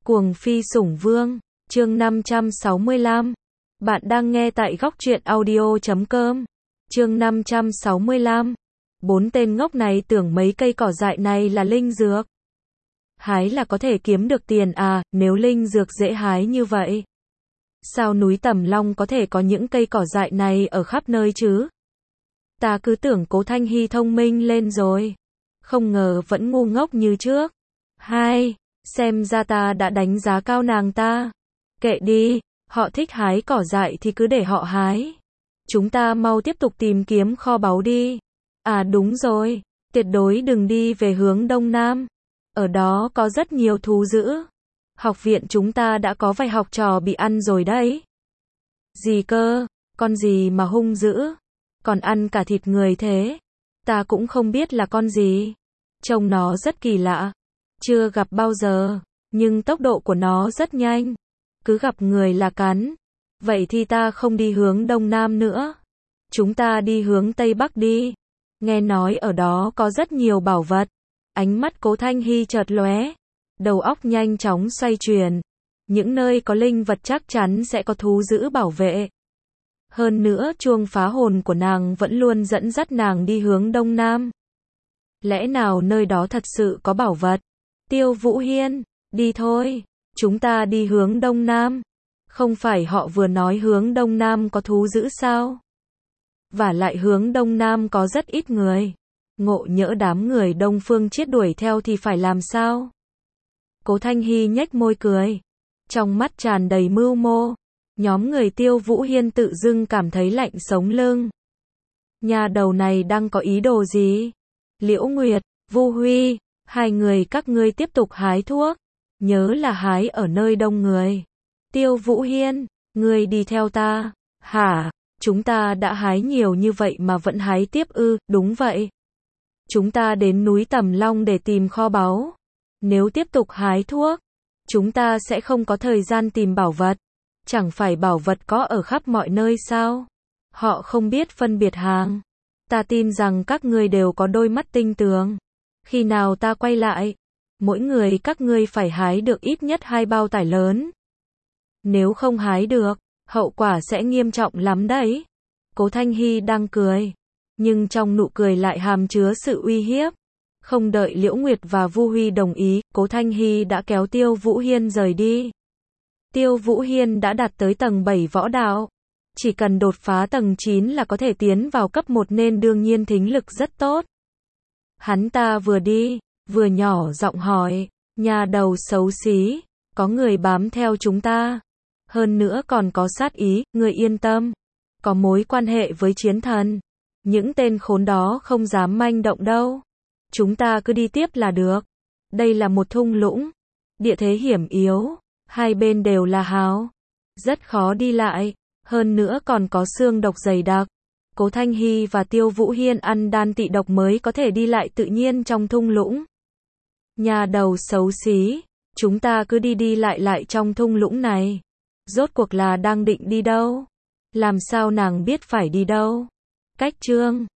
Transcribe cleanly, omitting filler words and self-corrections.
Cuồng phi sủng vương, chương 565. Bạn đang nghe tại góc truyện audio.com. Chương 565. Bốn tên ngốc này tưởng mấy cây cỏ dại này là linh dược. Hái là có thể kiếm được tiền à, nếu linh dược dễ hái như vậy. Sao núi Tầm Long có thể có những cây cỏ dại này ở khắp nơi chứ? Ta cứ tưởng Cố Thanh Hy thông minh lên rồi. Không ngờ vẫn ngu ngốc như trước. Xem ra ta đã đánh giá cao nàng ta. Kệ đi, họ thích hái cỏ dại thì cứ để họ hái. Chúng ta mau tiếp tục tìm kiếm kho báu đi. À đúng rồi, tuyệt đối đừng đi về hướng đông nam. Ở đó có rất nhiều thú dữ. Học viện chúng ta đã có vài học trò bị ăn rồi đấy. Gì cơ, con gì mà hung dữ, còn ăn cả thịt người thế? Ta cũng không biết là con gì. Trông nó rất kỳ lạ. Chưa gặp bao giờ, nhưng tốc độ của nó rất nhanh. Cứ gặp người là cắn. Vậy thì ta không đi hướng đông nam nữa. Chúng ta đi hướng tây bắc đi. Nghe nói ở đó có rất nhiều bảo vật. Ánh mắt Cố Thanh Hy chợt lóe. Đầu óc nhanh chóng xoay chuyển. Những nơi có linh vật chắc chắn sẽ có thú dữ bảo vệ. Hơn nữa chuông phá hồn của nàng vẫn luôn dẫn dắt nàng đi hướng đông nam. Lẽ nào nơi đó thật sự có bảo vật? Tiêu Vũ Hiên, đi thôi, chúng ta đi hướng đông nam. Không phải họ vừa nói hướng đông nam có thú dữ sao? Vả lại hướng đông nam có rất ít người. Ngộ nhỡ đám người Đông Phương Chiết đuổi theo thì phải làm sao? Cố Thanh Hy nhếch môi cười. Trong mắt tràn đầy mưu mô. Nhóm người Tiêu Vũ Hiên tự dưng cảm thấy lạnh sống lưng. Nhà đầu này đang có ý đồ gì? Liễu Nguyệt, Vu Huy, hai người các ngươi tiếp tục hái thuốc. Nhớ là hái ở nơi đông người. Tiêu Vũ Hiên, ngươi đi theo ta. Hả? Chúng ta đã hái nhiều như vậy mà vẫn hái tiếp ư? Đúng vậy. Chúng ta đến núi Tầm Long để tìm kho báu. Nếu tiếp tục hái thuốc, chúng ta sẽ không có thời gian tìm bảo vật. Chẳng phải bảo vật có ở khắp mọi nơi sao? Họ không biết phân biệt hàng. Ta tin rằng các ngươi đều có đôi mắt tinh tường. Khi nào ta quay lại, mỗi người các ngươi phải hái được ít nhất 2 bao tải lớn. Nếu không hái được, hậu quả sẽ nghiêm trọng lắm đấy. Cố Thanh Hy đang cười, nhưng trong nụ cười lại hàm chứa sự uy hiếp. Không đợi Liễu Nguyệt và Vu Huy đồng ý, Cố Thanh Hy đã kéo Tiêu Vũ Hiên rời đi. Tiêu Vũ Hiên đã đạt tới tầng 7 võ đạo. Chỉ cần đột phá tầng 9 là có thể tiến vào cấp 1 nên đương nhiên thính lực rất tốt. Hắn ta vừa đi, vừa nhỏ giọng hỏi, nhà đầu xấu xí, có người bám theo chúng ta. Hơn nữa còn có sát ý, ngươi yên tâm. Có mối quan hệ với chiến thần. Những tên khốn đó không dám manh động đâu. Chúng ta cứ đi tiếp là được. Đây là một thung lũng. Địa thế hiểm yếu. Hai bên đều là hào. Rất khó đi lại. Hơn nữa còn có xương độc dày đặc. Cố Thanh Hy và Tiêu Vũ Hiên ăn đan tị độc mới có thể đi lại tự nhiên trong thung lũng. Nhà đầu xấu xí. Chúng ta cứ đi lại trong thung lũng này. Rốt cuộc là đang định đi đâu? Làm sao nàng biết phải đi đâu? Cách chương